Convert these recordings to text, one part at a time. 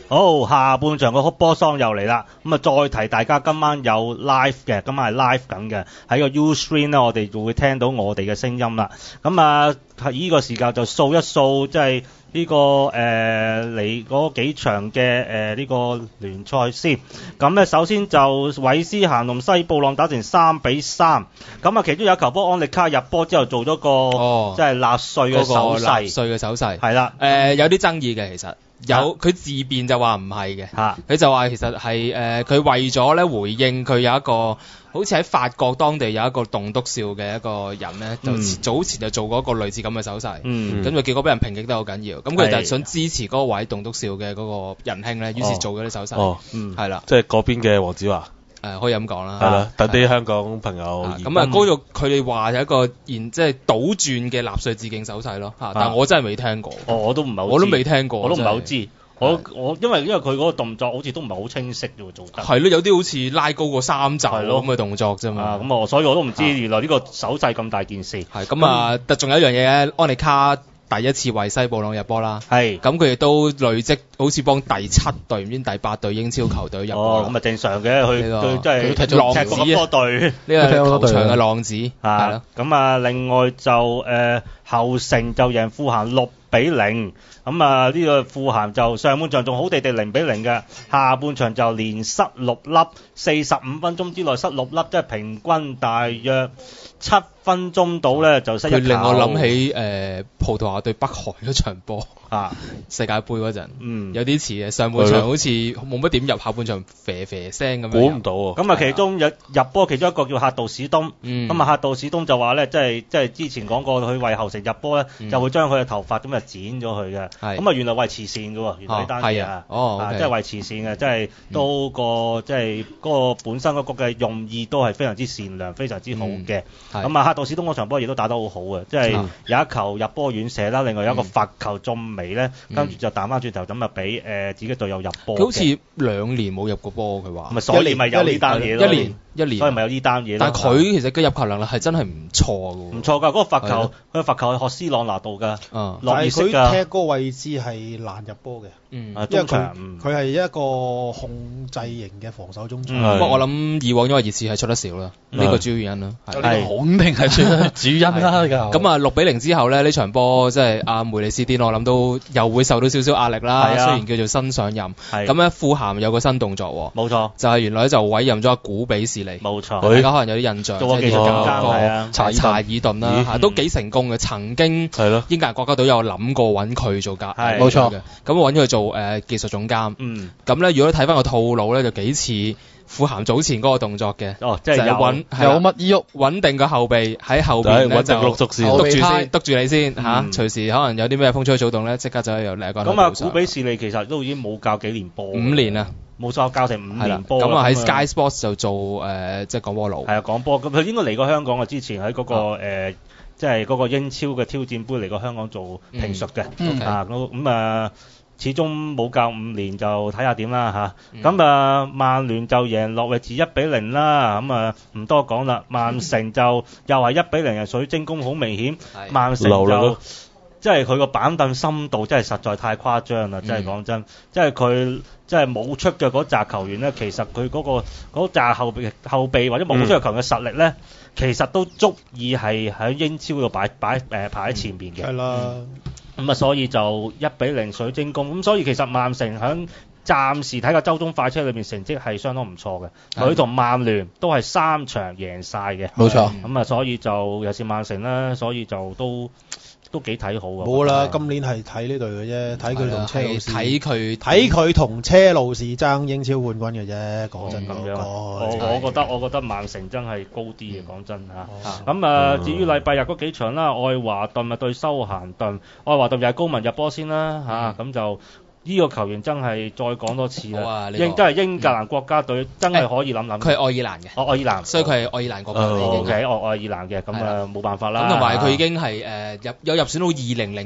好，下半場個波桑又嚟啦，咁啊再提大家今晚有 live 嘅，今晚係 live 緊嘅，喺個 Ustream 咧，我哋就會聽到我哋嘅聲音啦。咁啊喺呢個時間就掃一掃，即係呢個嚟嗰幾場嘅呢個聯賽先。咁咧首先就韋斯咸同西布朗打成3-3，咁啊其中有一球波安力卡入波之後做咗個即係納粹嘅手勢， 納粹嘅手勢係啦， 有啲爭議嘅其實。有佢自辯就話唔係嘅，佢就話其實係佢為咗咧回應佢有一個好似喺法國當地有一個棟篤笑嘅一個人咧，就早前就做過一個類似咁嘅手勢，咁就結果俾人抨擊得好緊要，咁佢就想支持嗰位棟篤笑嘅嗰個仁兄咧，於是做咗啲手勢，係啦， 即係嗰邊嘅黃子華。 可以咁講啦， 係啦，等啲香港朋友咁啊，嗰度佢哋話有一個即係倒轉嘅納粹致敬手勢咯，但我真係未聽過， 我都唔係， 我都未聽過， 我都唔係好知。我因為佢嗰個動作好似都唔係好清晰嘅做得。 係咯，有啲好似拉高個3袖咁嘅動作啫嘛。 咁所以我都唔知原來呢個手勢咁大件事。 係咁啊，但仲有一樣嘢咧，安利卡第一次為西布朗入波啦， 係咁佢亦都累積好似幫第7隊唔知第8隊英超球隊入波。 咁啊正常嘅，佢真係踢浪子咁多隊， 呢個球場嘅浪子係咯。 咁啊，另外就後城就贏富咸6-0。咁啊，呢個富咸就上半場仲好地地0-0嘅，下半場就連失6粒，45分鐘之內失6粒，即係平均大約7分鐘到咧就失一球。佢令我諗起葡萄牙對北韓嗰場波世界盃嗰陣，有啲似嘅。上半場好似冇乜點入，下半場啡啡聲咁樣。 估唔到喎。 咁啊，其中入波其中一個叫客道史東，咁啊客道史東就話咧，即係之前講過佢為後城入波咧，就會將佢嘅頭髮咁就剪咗佢嘅。咁啊，原來為慈善嘅喎，原來呢單嘢即係為慈善嘅，即係都即係嗰個本身嗰個嘅用意都係非常之善良，非常之好嘅。咁啊，客道史東嗰場波亦都打得好好嘅，即係有一球入波遠射啦，另外有一個罰球中楣咧，跟住就彈翻轉頭咁啊，俾自己隊友入波。 佢好似2年冇入過波，佢話。 咪所以咪有呢單嘢咯。 一年， 所以咪有呢單嘢咯。 但係佢其實嘅入球能力係真係唔錯嘅。 唔錯㗎，嗰個罰球，佢罰球係學斯朗拿度㗎。 但係佢踢嗰個位置係難入波嘅。因為佢係一個控制型嘅防守中場。 不過我諗以往因為熱刺係出得少啦，呢個主要原因啦。 係肯定係主因啦。 咁啊6-0之後咧，呢場波即係阿梅利斯甸，我諗都又會受到少少壓力啦。雖然叫做新上任，咁咧富咸有個新動作喎。冇錯，就係原來就委任咗阿古比士利。冇錯，大家可能有啲印象， 做技術總監查爾頓啦，都幾成功嘅。曾經英格蘭國家隊有諗過揾佢做冇錯嘅，咁揾咗佢做技術總監。咁咧如果睇翻個套路咧，就幾似富咸早前嗰個動作嘅。 即係有乜依喐， 穩定個後備喺後邊咧就督住你先隨時可能有啲咩風吹草動咧，即刻就有另一個。 咁啊，古比士利其實都已經冇教幾年波，5年啊。 冇錯，教成5年波。 咁啊喺 Sky Sports 就做即係講波佬。係講波。咁佢應該嚟過香港啊，之前喺嗰個即係嗰個英超嘅挑戰杯嚟過香港做評述嘅。咁啊，始終冇教5年就睇下點啦嚇。咁啊，曼聯就贏諾域治1-0啦。咁啊唔多講啦。曼城就又係1-0，水晶宮好明顯。曼城就即係佢個板凳深度真係實在太誇張啦！真係講真，即係佢即係冇出嘅嗰紮球員咧，其實佢嗰紮後備或者冇出嘅球員嘅實力咧，其實都足以係喺英超度排喺前面嘅。係啦。咁啊，所以就1-0水晶宮。咁所以其實曼城喺暫時睇個周中快車裏面成績係相當唔錯嘅。佢同曼聯都係3場贏晒嘅。冇錯。咁啊，所以就尤其是曼城啦，所以就都幾睇好啊！冇啦，今年係睇呢隊嘅啫，睇佢同車路士，睇佢同車路士爭英超冠軍嘅啫。講真咁樣，我覺得曼城真係高啲嘅。講真嚇。咁至於禮拜日嗰幾場啦，愛華頓對修咸頓，愛華頓又係高文入波先啦嚇，咁就。呢個球員真係再講多次啦，真係英格蘭國家隊真係可以諗諗。佢係愛爾蘭嘅，愛爾蘭，所以佢係愛爾蘭國家隊已經係愛爾蘭嘅，咁冇辦法啦。咁同埋佢已經係入選到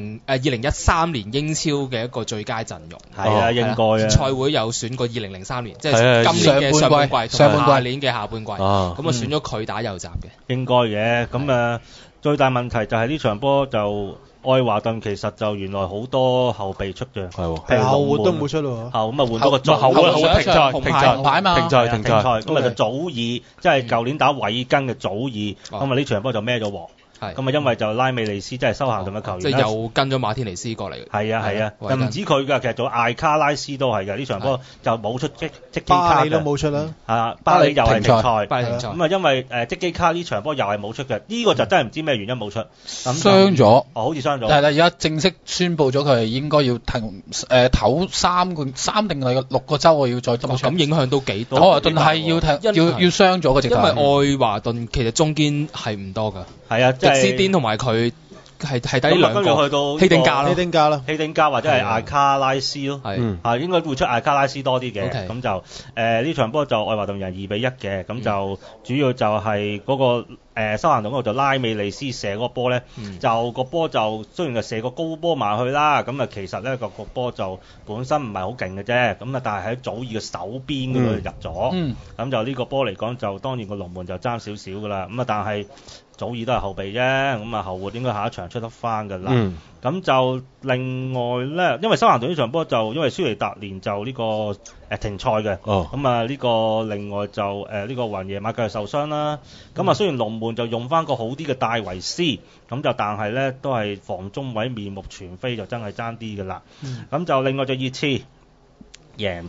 2013年英超嘅一個最佳陣容。係啊，應該啊。賽會有選過2003年，即係今年嘅上半季，同埋下年嘅下半季。咁啊選咗佢打右閘嘅。應該嘅，咁最大問題就係呢場波就。 愛華頓其實就原來好多後備出嘅， 係後活都冇出喎。 咁啊換咗個祖後停賽紅牌嘛， 停賽咁啊就祖爾，即係舊年打韋根嘅祖爾，咁啊呢場波就孭咗鑊。咁啊，因為就拉美利斯即係修咸頓嘅球員， 即係又跟咗馬天尼斯過嚟。 係啊，就唔止佢㗎，其實做艾卡拉斯都係㗎。呢場波就冇出積基卡， 巴里都冇出啦。 巴里又係停賽。 咁啊，因為積基卡呢場波又係冇出嘅，呢個就真係唔知咩原因冇出。 傷咗。 好似傷咗。 係啦，而家正式宣布咗佢係應該要停唞3定係6個週，我要再執。 咁影響都幾多？ 愛華頓係要傷咗嘅，直頭。 因為愛華頓其實中堅係唔多㗎。 係啊， 迪斯甸同埋佢係低兩個， 去到希丁加或者係艾卡拉斯咯，應該會出艾卡拉斯多啲嘅，咁就呢場波就愛華頓贏2-1嘅，咁就主要就係嗰個修咸頓嗰度就拉美利斯射嗰個波咧，就個波就雖然係射個高波埋去啦，咁啊其實咧個波就本身唔係好勁嘅啫，咁啊但係喺祖爾嘅手邊嗰度入咗，咁就呢個波嚟講就當然個龍門就爭少少㗎啦，咁啊但係祖爾都係後備啫，咁啊後活應該下一場出得翻㗎啦。咁就另外咧，因為修咸頓呢場波就因為舒尼達連就呢個停賽嘅，咁啊呢個另外就呢個雲耶馬繼續受傷啦。咁啊雖然龍門就用翻個好啲嘅戴維斯，咁就但係咧都係防中位面目全非，就真係爭啲㗎啦。咁就另外就熱刺贏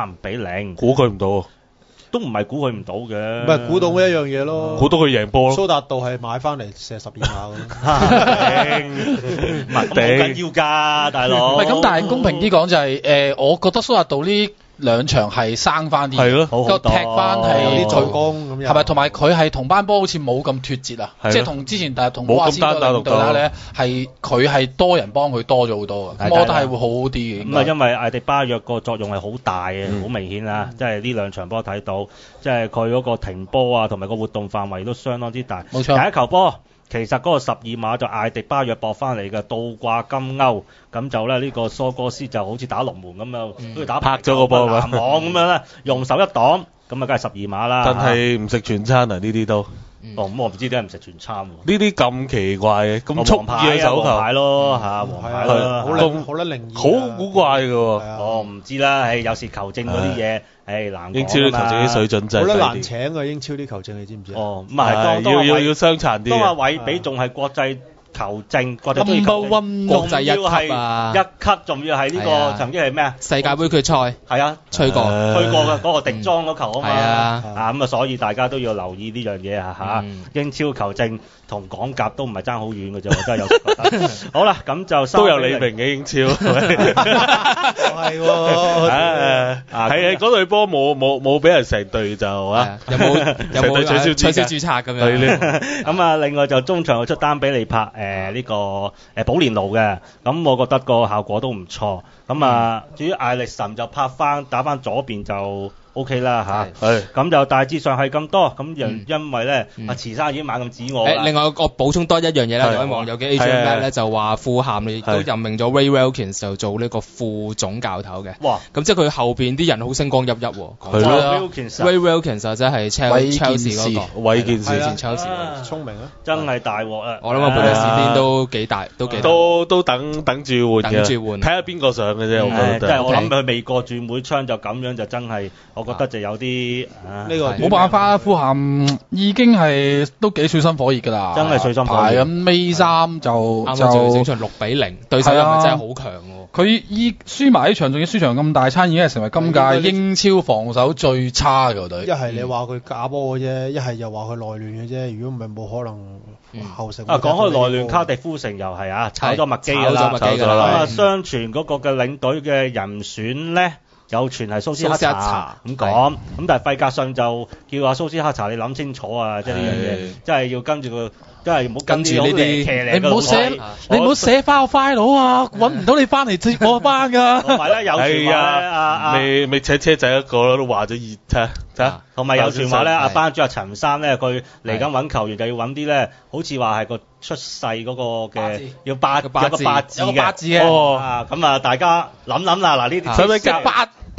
3-0， 估佢唔到。 都唔係估佢唔到嘅， 唔係估到一樣嘢咯， 估到佢贏波咯。 蘇達道係買翻嚟射12碼嘅， 唔係咁好緊要㗎，大佬。 唔係咁，但係公平啲講就係我覺得蘇達道呢2場係生翻啲， 係咯， 個踢翻係有啲助攻咁樣， 係咪？同埋佢係同班波好似冇咁脫節啊，即係同之前同波阿斯嗰兩隊咧係佢係多人幫佢多咗好多嘅，我覺得係會好啲嘅。 咁啊，因為艾迪巴約個作用係好大嘅，好明顯啊！即係呢2場波睇到，即係佢嗰個停波啊，同埋個活動範圍都相當之大。 冇錯， 第一球波。其實嗰個12碼就艾迪巴約搏翻嚟嘅倒掛金鈎，咁就咧呢個蘇哥斯就好似打龍門咁樣，好似打拍咗個波籃網咁樣咧，用手一擋，咁啊梗係12碼啦。 但係唔食全餐啊，呢啲都。 咁我唔知點解唔食全餐喎。 呢啲咁奇怪嘅，咁速嘅手球。 黃牌咯嚇，黃牌咯， 好得靈異， 好古怪嘅喎。 唔知啦，有時球證嗰啲嘢，難講。 英超啲球證啲水準真係好得難請嘅，英超啲球證你知唔知啊？ 唔係， 要傷殘啲。 當阿韋比仲係國際球證，國際足球國際1級啊 ，1級仲要係呢個曾經係咩啊？ 世界盃決賽係啊， 吹過嘅嗰個迪莊嗰球啊嘛。 係啊， 咁啊，所以大家都要留意呢樣嘢嚇。英超球證同港甲都唔係爭好遠嘅啫，我真係有時覺得。好啦，咁就都有李明嘅英超， 係喎。 係嗰隊波冇俾人成隊就啊， 有冇取消註冊咁樣？ 咁啊，另外就中場出丹比利拍呢個保連奴嘅，咁我覺得個效果都唔錯。咁啊，至於艾力神就拍翻打翻左邊就 OK 啦嚇，咁就大致上係咁多。咁因為咧，阿池生已經猛咁指我啦。 另外我補充多一樣嘢啦，有位網友嘅 agent 咧就話富咸亦都任命咗 Ray Wilkins 就做呢個副總教頭嘅。哇！咁即係佢後邊啲人好星光熠熠喎。 係咯 ，Ray Wilkins 真係 Chelsea 嗰個韋健士， 前 Chelsea 聰明啊！ 真係大鑊啊！ 我諗個貝利士邊都幾大，都等住換嘅，睇下邊個上嘅啫。我覺得， 即係我諗佢未過轉會窗就咁樣就真係，我覺得就有啲呢個冇辦法啊！富咸已經係都幾水深火熱㗎啦， 真係水深火熱。 咁尾3就整場6-0，對手又唔係真係好強喎。 佢輸埋呢場，仲要輸場咁大餐，已經係成為今屆英超防守最差嘅隊。 一係你話佢假波嘅啫，一係又話佢內亂嘅啫。如果唔係冇可能後成。 講開內亂，卡迪夫城又係啊，炒咗麥基㗎啦。咁啊，相傳嗰個嘅領隊嘅人選咧，有傳係蘇斯克查咁講，咁但係費格遜就叫阿蘇斯克查你諗清楚啊！即係呢樣嘢，即係要跟住個，即係唔好跟住呢啲。你唔好寫翻個 file 啊！揾唔到你翻嚟接我翻㗎。 同埋咧有傳話咧， 未請車仔一個都話咗熱睇。 同埋有傳話咧，阿班主阿陳生咧，佢嚟緊揾球員就要揾啲咧，好似話係個出世嗰個嘅要有個八字嘅。咁啊，大家諗啦，嗱呢啲使唔使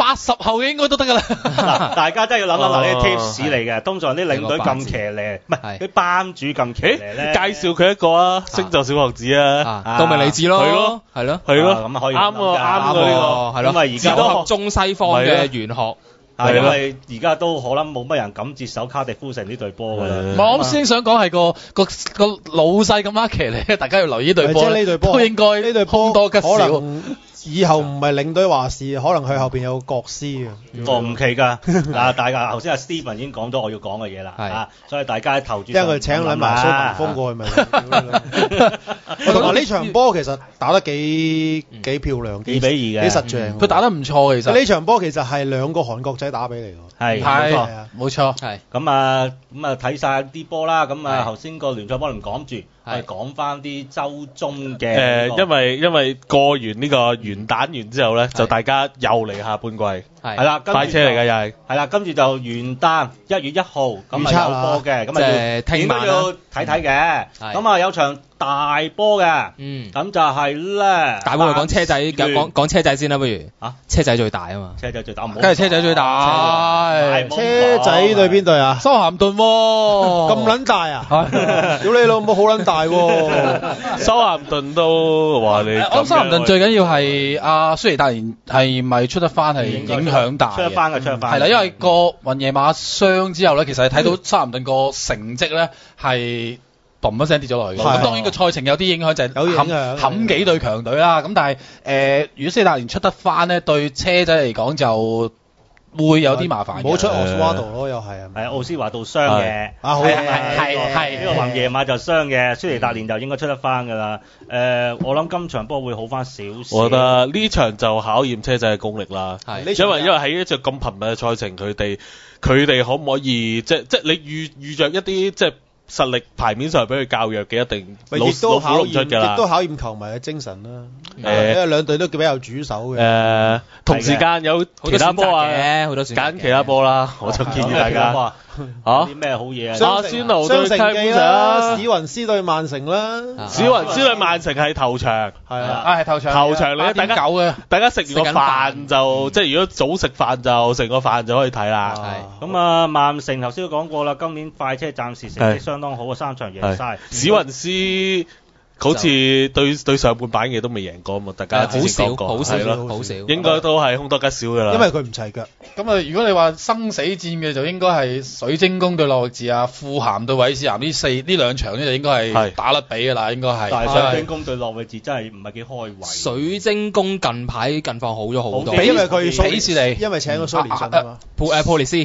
80後嘅應該都得㗎啦。 大家真係要諗諗嗱，呢啲 tips 嚟嘅。通常啲領隊咁騎呢，唔係啲班主咁騎呢咧。 介紹佢一個啊，星座小王子啊， 道明理智咯， 係咯， 咁可以啱喎，係咯。 咁啊而家都中西方嘅玄學。 因為而家都可能冇乜人敢接手卡迪夫城呢隊波㗎啦。 我先想講係個老細咁啱騎呢，大家要留意呢隊波。即係呢隊波都應該呢隊波多吉少。 以後唔係領隊話事，可能佢後邊有個國師嘅。 唔奇㗎。大家頭先阿 Steven 已經講咗我要講嘅嘢啦。所以大家投注。 因為佢請撚埋蘇文峰過去咪。同埋呢場波其實打得幾漂亮，2-2嘅，幾實淨。 佢打得唔錯其實。 呢場波其實係兩個韓國仔打俾你㗎。 係冇錯。 係。 咁睇晒啲波啦。咁頭先個聯賽波唔講住。係講翻啲週中嘅因為過完呢個元旦完之後咧，就大家又嚟下半季，係啦，快車嚟㗎又係，係啦， 跟住就元旦1月1號咁有波嘅，咁應該要睇睇嘅，咁有場大波嘅，咁就係咧， 大波嚟講車仔，講車仔先啦，不如車仔最大啊嘛， 車仔最大， 梗係車仔最大， 車仔對邊隊啊？ 修咸頓喎， 咁撚大啊！屌你老母好撚大！ 修咸頓都話你， 修咸頓最緊要係阿蘇尼達連係咪出得翻係影響大？ 出得翻。 係啦，因為個雲夜馬傷之後咧，其實你睇到修咸頓個成績咧係嘣一聲跌咗落去。咁當然個賽程有啲影響，就係冚幾隊強隊啦。咁但係如果蘇尼達連出得翻咧，對車仔嚟講就會有啲麻煩。 冇出奧斯華道咯，又係係奧斯華道傷嘅， 好係呢個雲夜馬就傷嘅，蘇尼達連就應該出得翻㗎啦。我諗今場波會好翻少少。 我覺得呢場就考驗車仔嘅功力啦，因為喺一隻咁頻密嘅賽程，佢哋可唔可以即你預着一啲即係實力牌面上俾佢較弱嘅，一定老虎唔出㗎啦。 亦都考驗球迷嘅精神啦。因為兩隊都比較主手嘅。 同時間有其他波啊， 好多選擇揀其他波啦，我就建議大家。 啲咩好嘢啊？ 阿仙奴對西記啦，史雲斯對曼城啦。 史雲斯對曼城係頭場， 係頭場。 頭場你大家食完個飯就即係如果早食飯就食個飯就可以睇啦。 咁曼城頭先都講過啦，今年快車暫時成績相當好啊，3場贏晒。 史雲斯好似對上半版嘅都未贏過嘛，大家之前講過， 好少， 應該都係凶多吉少㗎啦。 因為佢唔齊腳。 咁如果你話生死戰嘅就應該係水晶宮對諾域治啊，富咸對韋斯咸呢兩場呢就應該係打甩比㗎啦，應該係。 但係水晶宮對諾域治真係唔係幾開胃。 水晶宮近排近況好咗好多， 因為佢鄙視你， 因為請咗蘇連信啊嘛。 普利斯，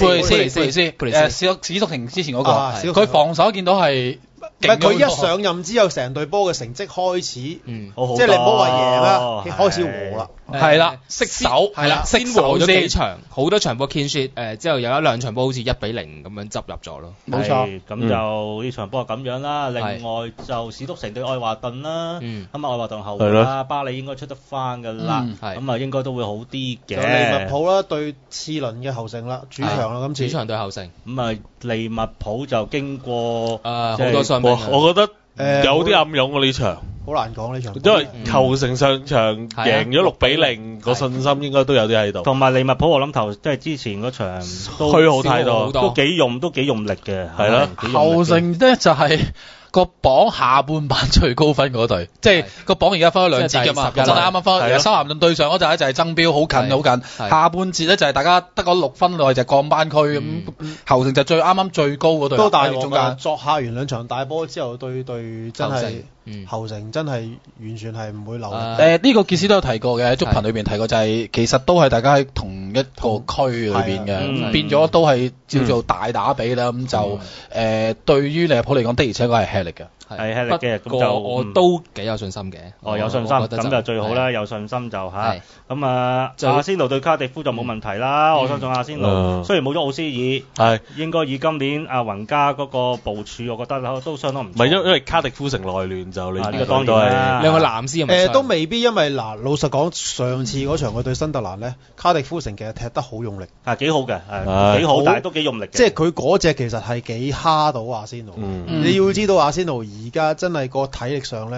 史篤廷之前嗰個，佢防守見到係。 佢一上任之後，成隊波嘅成績開始，即係你唔好話贏啦，開始和啦， 係啦，識守，係啦， 先和咗幾場，好多場波 clean sheet，之後有1-2場波好似1-0咁樣執入咗咯。 冇錯， 咁就呢場波係咁樣啦。另外就史篤城對愛華頓啦，咁愛華頓後衛啦，巴里應該出得翻㗎啦，咁應該都會好啲嘅。 利物浦啦對次輪嘅後城啦，主場啦今次。 主場對後城。 咁利物浦就經過好多傷病。 我覺得有啲暗湧喎呢場， 好難講呢場， 因為球城上場贏咗6-0，個信心應該都有啲喺度。 同埋利物浦我諗即係之前嗰場虛耗太多， 都幾用力嘅， 係啦。 球城咧就係個榜下半版最高分嗰隊，即係個榜而家分咗2節㗎嘛，真係啱啱分。修咸頓對上嗰陣咧就係爭標，好近。下半節咧就係大家得嗰6分內就降班區咁，後城就啱啱最高嗰隊。 都大鑊㗎，作客完2場大波之後，對真係後城真係完全係唔會留。 呢個傑斯都有提過嘅，喺足頻裏邊提過，就係其實都係大家喺同一個區裏邊嘅，變咗都係叫做大打比啦。咁就對於利物浦嚟講的而且確係吃力嘅。 係吃力嘅，咁就我都幾有信心嘅。 有信心，咁就最好啦。有信心就咁阿仙奴對卡迪夫就冇問題啦。我相信阿仙奴雖然冇咗奧斯爾，應該以今年阿雲加嗰個部署，我覺得都相當唔錯。 唔係因為卡迪夫城內亂就你呢個當然啦。 兩個藍絲係咪？ 都未必，因為老實講，上次嗰場佢對新特蘭咧，卡迪夫城其實踢得好用力， 幾好嘅，幾好，但係都幾用力嘅。 即係佢嗰隻其實係幾蝦到阿仙奴。你要知道阿仙奴而家真係個體力上咧，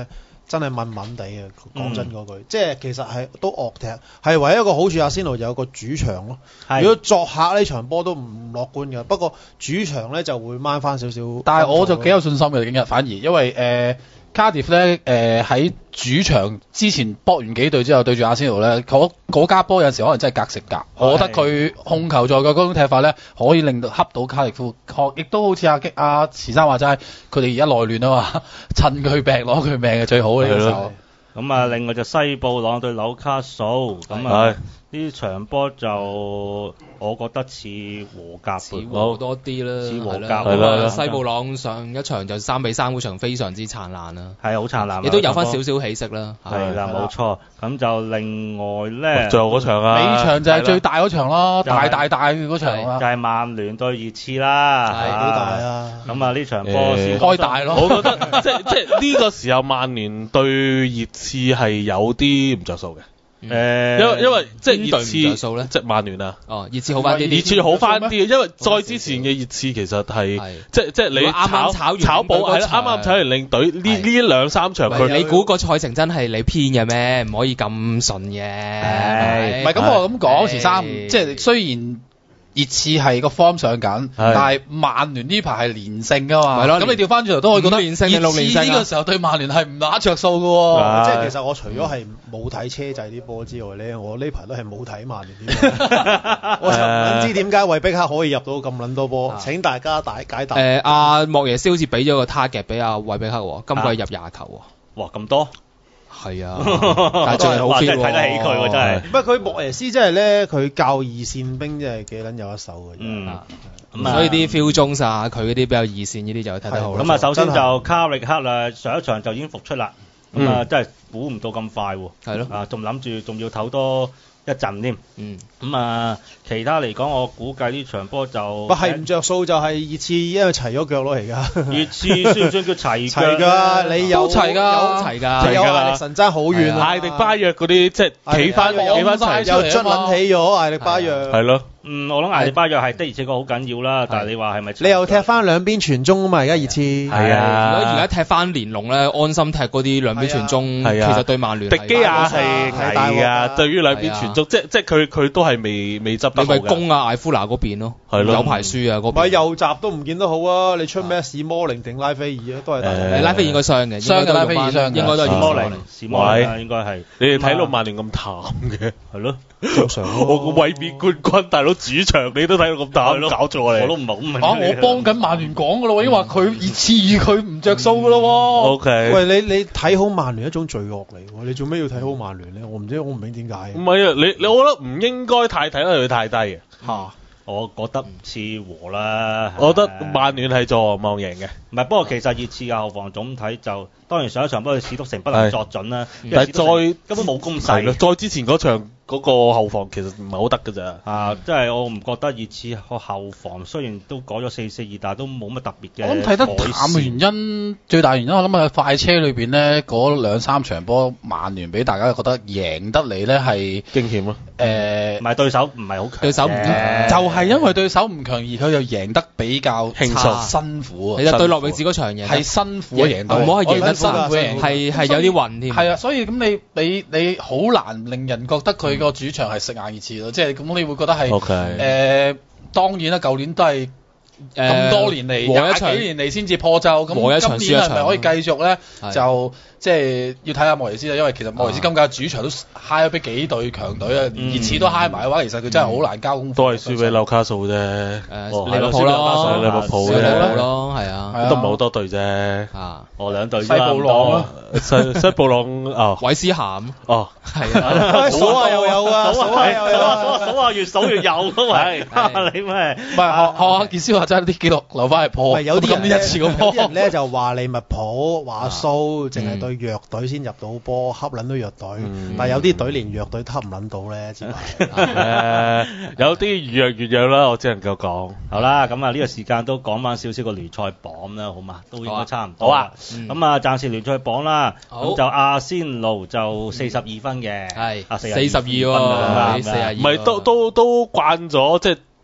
真係悶悶地嘅，講真嗰句，即係其實係都惡踢，係唯一一個好處阿仙奴有個主場咯。如果作客呢場波都唔樂觀嘅，不過主場咧就會掹翻少少。 但係我就幾有信心嘅今日，反而因為Cardiff 咧喺主場之前搏完幾隊之後對住阿仙奴咧，嗰家波有時可能真係隔食隔。我覺得佢控球在嘅嗰種踢法咧，可以令到恰到卡迪夫，亦都好似阿慈生話齋，佢哋而家內亂啊嘛，趁佢病攞佢命係最好嘅呢個時候。 咁啊，另外就西布朗對紐卡素，咁啊呢場波就我覺得似和格， 似和多啲啦， 似和格係啦。西布朗上一場就3-3嗰場非常之燦爛啦， 係好燦爛， 亦都有翻少少起色啦。 係啦，冇錯。咁就另外咧， 最後嗰場啊， 尾場就係最大嗰場咯，大嗰場就係曼聯對熱刺啦， 係幾大啊！ 咁啊呢場波先開大咯。 我覺得即呢個時候曼聯對熱刺係有啲唔着數嘅。因為即係熱刺即係曼聯啊， 熱刺好翻啲， 熱刺好翻啲，因為再之前嘅熱刺其實係即係你啱啱炒保係啱啱炒完領隊呢兩三場佢， 你估個賽程真係你編嘅咩？唔可以咁順嘅。 唔係咁我咁講，時三即係雖然熱刺係個 form 上緊，但係曼聯呢排係連勝噶嘛。係咯，咁你調翻轉頭都可以覺得熱刺呢個時候對曼聯係唔打着數嘅喎。 即係其實我除咗係冇睇車仔啲波之外咧，我呢排都係冇睇曼聯啲波。我就唔知點解韋碧克可以入到咁撚多波。請大家解答。 阿莫耶斯好似俾咗個 target 俾阿韋碧克喎，今季入20球喎。 哇，咁多？ 係啊，但係真係好 fit 喎， 睇得起佢喎，真係。 唔係佢莫耶斯真係咧，佢教二線兵真係幾撚有一手嘅。 所以啲 feel 中晒，佢嗰啲比較二線呢啲就睇得好。 咁啊，首先就卡力克啦，上一場就已經復出啦。咁啊，真係估唔到咁快喎。 係咯。 啊，仲諗住仲要唞多一陣添。咁啊，其他嚟講，我估計呢場波就係唔着數，就係熱刺因為齊咗腳咯，而家。 熱刺算唔算叫齊腳？ 齊㗎，你有齊㗎， 有艾力神爭好遠啊！ 艾迪巴約嗰啲即係企翻齊， 又捽撚起咗艾迪巴約。 係咯。 我諗艾迪巴約係的而且確好緊要啦，但係你話係咪？ 你又踢翻兩邊傳中啊嘛，而家熱刺。 係啊。 如果而家踢翻連龍咧，安心踢嗰啲兩邊傳中，其實對曼聯。 迪基亞係係啊，對於兩邊傳中，即係佢都係未執得好嘅。 你咪攻啊艾夫拿嗰邊咯，係咯，有排輸啊嗰邊。 唔係右閘都唔見得好啊！你出咩史摩靈定拉菲爾啊？都係拉菲爾應該傷嘅， 傷嘅拉菲爾傷， 應該都係史摩靈。 史摩靈應該係。 你哋睇到曼聯咁淡嘅， 係咯。 正常我個衛冕冠軍大佬主場你都睇到咁淡，搞錯你。 我都唔係好明。 我幫緊曼聯講噶咯，已經話佢熱刺與佢唔着數噶咯。 O K。 喂，你睇好曼聯一種罪惡嚟，你做咩要睇好曼聯咧？我唔明點解。 唔係啊，你我覺得唔應該睇得佢太低嘅。 我覺得唔似和啦。 我覺得曼聯係坐望贏嘅。 唔係，不過其實熱刺嘅後防總體就當然上一場不過史篤城不能作準啦。 但係再根本冇攻勢。 再之前嗰場嗰個後防其實唔係好得㗎咋。 即係我唔覺得熱刺個後防雖然都改咗4-4-2，但係都冇乜特別嘅。 我諗睇得淡嘅原因，最大原因我諗喺快車裏邊咧，嗰2-3場波曼聯俾大家覺得贏得嚟咧係驚險咯。 唔係對手唔係好強， 對手唔強， 就係因為對手唔強而佢就贏得比較輕鬆辛苦。 其實對諾域治嗰場贏係辛苦贏到， 唔好係贏得辛苦贏，係有啲暈添。 係啊，所以咁你好難令人覺得佢個主場係食硬熱刺咯，即係咁你會覺得係當然啦，舊年都係咁多年嚟20幾年嚟先至破咒，咁今年係咪可以繼續咧？就即係要睇下莫耶斯啦，因為其實莫耶斯今屆主場都嗨咗俾幾隊強隊啊，熱刺都嗨埋嘅話，其實佢真係好難交功課。 都係輸俾紐卡素啫， 利物浦咯， 利物浦咯，係啊， 都唔係好多隊啫。 兩隊。 西布朗西布朗韋斯咸係啊， 數下又有啊，數下越數越有咁咪，你咩？ 唔係學傑斯話齋啲記錄留翻嚟破。 有啲人一次個波， 有啲人咧就話利物浦話蘇淨係對弱隊先入到波，恰撚到弱隊。但係有啲隊連弱隊恰唔撚到咧，只係有啲越弱越弱啦，我只能夠講。 好啦，咁啊呢個時間都講翻少少個聯賽榜啦，好嘛？都應該差唔多。 好啊， 咁啊暫時聯賽榜啦，咁就阿仙奴就42分嘅， 係 42 喎，42 唔係都慣咗，即係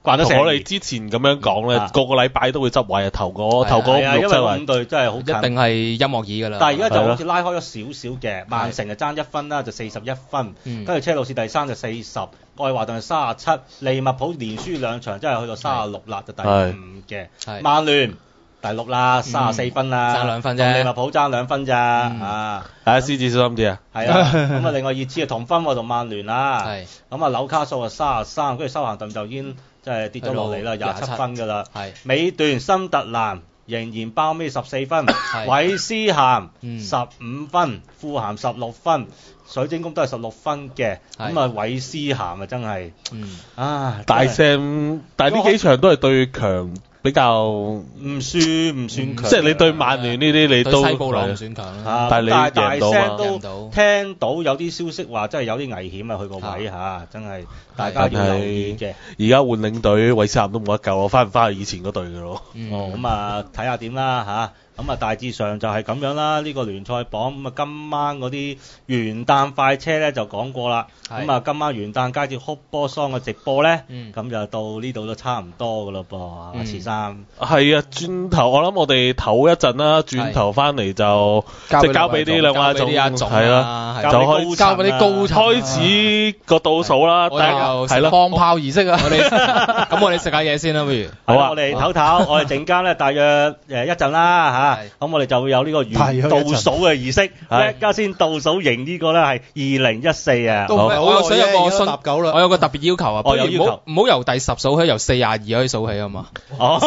慣咗成年。 同我哋之前咁樣講咧，個個禮拜都會執位啊，頭嗰5、6 因為5隊真係好近， 一定係音樂椅㗎啦。 但係而家就好似拉開咗少少嘅，曼城就爭1分啦，就41分，跟住車路士第3就40，愛華頓37，利物浦連輸2場，真係去到36啦，就第5嘅。曼聯第6啦，34分啦， 爭2分啫， 利物浦爭2分咋啊！ 大家獅子小心啲啊！ 係啊，咁啊另外熱刺啊同分喎同曼聯啦，咁啊紐卡素啊33，跟住修咸頓就已經即係跌咗落嚟啦，27分㗎啦。尾段新特蘭仍然包尾14分，韋斯咸15分，富咸16分，水晶宮都係16分嘅。咁啊韋斯咸啊真係大聲，但係呢幾場都係對強。比較唔算強， 即係你對曼聯呢啲你都西布朗唔算強啦，但係你大聲都聽到有啲消息話真係有啲危險啊，佢個位嚇，真係大家要留意嘅。 而家換領隊，韋斯咸都冇得救，我翻唔翻去以前嗰隊㗎咯。 咁啊睇下點啦嚇。咁啊大致上就係咁樣啦，呢個聯賽榜咁啊今晚嗰啲元旦快車咧就講過啦，咁啊今晚元旦佳節哭波桑嘅直播咧，咁就到呢度都差唔多噶咯噃，池生。 係啊，轉頭我諗我哋唞一陣啦，轉頭翻嚟就即係交俾呢兩位總，係啦，就交俾啲高層開始個倒數啦， 係啦，放炮儀式啊！ 咁我哋食下嘢先啦，不如好啊，我哋唞，我哋陣間咧大約一陣啦嚇。咁我哋就會有呢個倒數嘅儀式，而家先倒數贏呢個咧係2014啊！ 我想有個我有個特別要求啊，不如唔好由第10數起，由42可以數起啊嘛。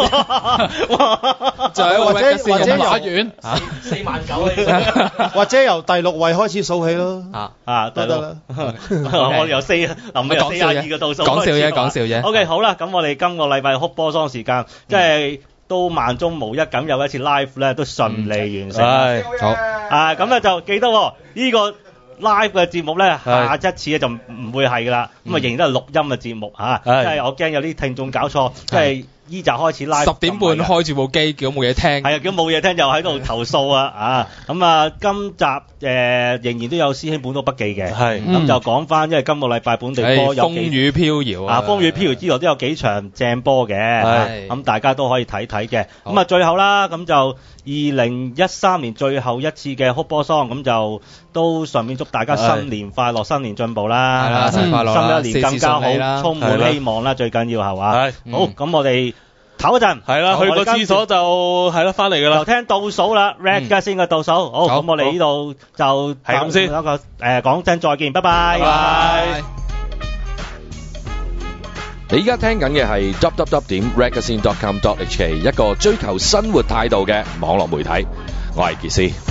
就係或者馬遠 49000， 或者由第6位開始數起咯。得啦， 我由42嘅倒數。 講笑啫。 OK， 好啦，咁我哋今個禮拜哭波桑時間即係。都萬中無一咁有一次 live 咧都順利完成。好咁咧就記得呢個 live 嘅節目咧下一次咧就唔會係㗎啦，咁啊仍然都係錄音嘅節目嚇，因為我驚有啲聽眾搞錯，即係依集開始 live 10點半開住部機叫冇嘢聽， 係啊，叫冇嘢聽又喺度投訴啊咁啊今集仍然都有師兄本土筆記嘅，咁就講翻，因為今個禮拜本地波有風雨飄搖風雨飄搖之外都有幾場正波嘅，咁大家都可以睇睇嘅。咁啊最後啦，咁就2013年最後一次嘅哭波桑，咁就都順便祝大家新年快樂，新年進步啦， 新年快樂， 新一年更加好，充滿希望啦，最緊要係嘛？好，咁我哋唞一陣， 係啦，去個廁所就係啦，翻嚟㗎啦， 就聽倒數啦 ，Red 家先嘅倒數，好，咁我哋呢度就係咁先， 一個講聲再見，拜拜。 你依家聽緊嘅係 www.redcasino.com.hk 一個追求生活態度嘅網絡媒體，我係傑斯。